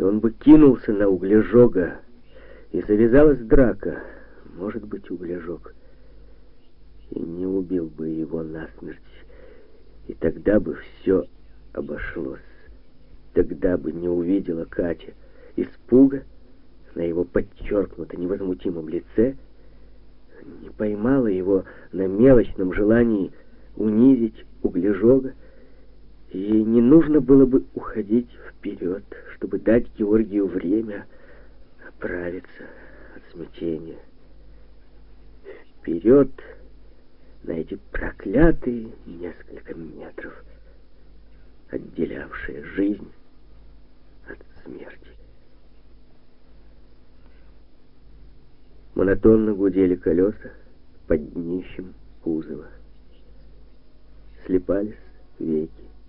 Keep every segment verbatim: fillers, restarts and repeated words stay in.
он бы кинулся на Углежога, и завязалась драка. Может быть, Углежог и не убил бы его насмерть, и тогда бы все обошлось. Тогда бы не увидела Катя испуга на его подчеркнуто невозмутимом лице, не поймала его на мелочном желании унизить Углежога, и ей не нужно было бы уходить вперед, чтобы дать Георгию время оправиться от смятения. Вперед на эти проклятые несколько метров, отделявшие жизнь от смерти. Монотонно гудели колеса под днищем кузова. Слепались веки.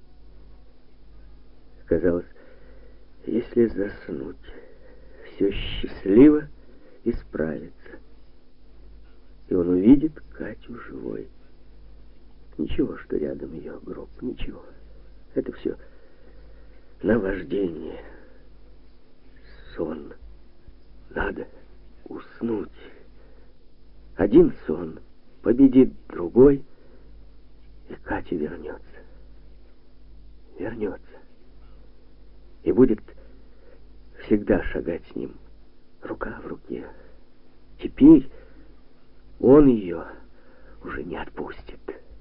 Казалось, если заснуть, все счастливо исправится, и он увидит Катю живой. Ничего, что рядом ее гроб, ничего. Это все наваждение, сон. Надо уснуть. Один сон победит другой, и Катя вернется. Вернется. И будет всегда шагать с ним, рука в руке. Теперь он ее уже не отпустит.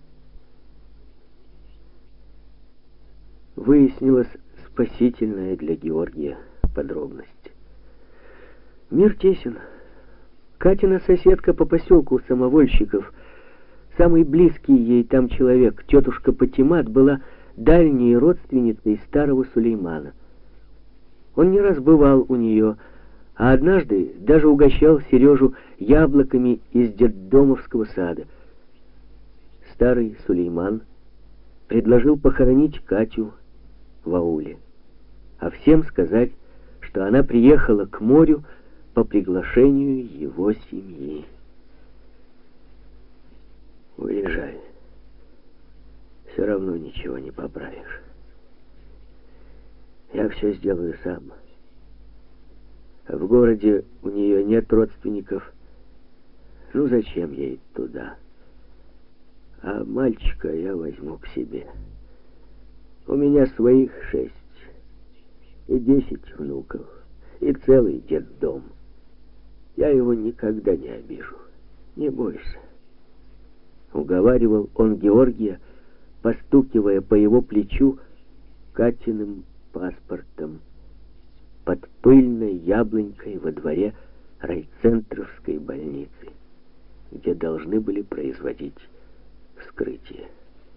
Выяснилась спасительная для Георгия подробность. Мир тесен. Катина соседка по поселку Самовольщиков, самый близкий ей там человек, тетушка Патимат, была дальней родственницей старого Сулеймана. Он не раз бывал у нее, а однажды даже угощал Сережу яблоками из детдомовского сада. Старый Сулейман предложил похоронить Катю в ауле, а всем сказать, что она приехала к морю по приглашению его семьи. Уезжай. Все равно ничего не поправишь. Я все сделаю сам. В городе у нее нет родственников. Ну зачем ей туда? А мальчика я возьму к себе. У меня своих шесть. И десять внуков. И целый детдом. Я его никогда не обижу. Не бойся. Уговаривал он Георгия, постукивая по его плечу Катиным паспортом под пыльной яблонькой во дворе райцентровской больницы, где должны были производить вскрытие.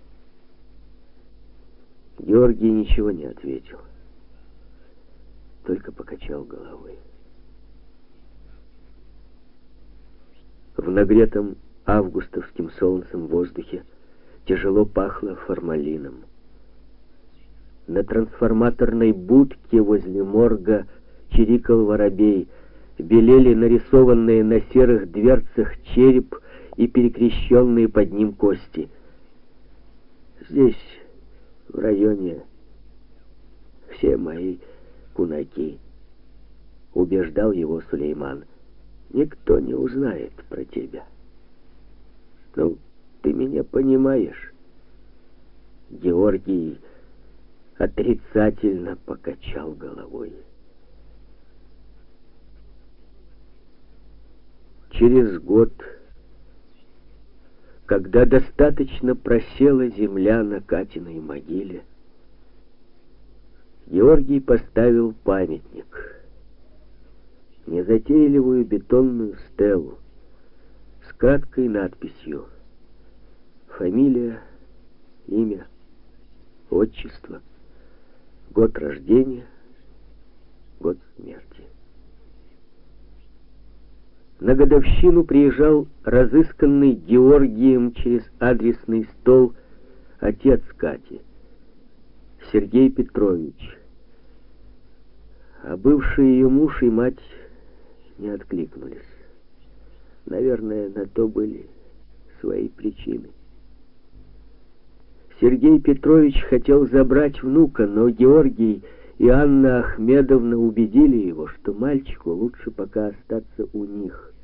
Георгий ничего не ответил, только покачал головой. В нагретом августовским солнцем воздухе тяжело пахло формалином. На трансформаторной будке возле морга чирикал воробей, белели нарисованные на серых дверцах череп и перекрещенные под ним кости. Здесь, в районе, все мои кунаки, убеждал его Сулейман. Никто не узнает про тебя. Ну, ты меня понимаешь? Георгий отрицательно покачал головой. Через год, когда достаточно просела земля на Катиной могиле, Георгий поставил памятник, незатейливую бетонную стелу с краткой надписью: фамилия, имя, отчество, год рождения, год смерти. На годовщину приезжал разысканный Георгием через адресный стол отец Кати, Сергей Петрович. А бывший ее муж и мать не откликнулись. Наверное, на то были свои причины. Сергей Петрович хотел забрать внука, но Георгий и Анна Ахмедовна убедили его, что мальчику лучше пока остаться у них.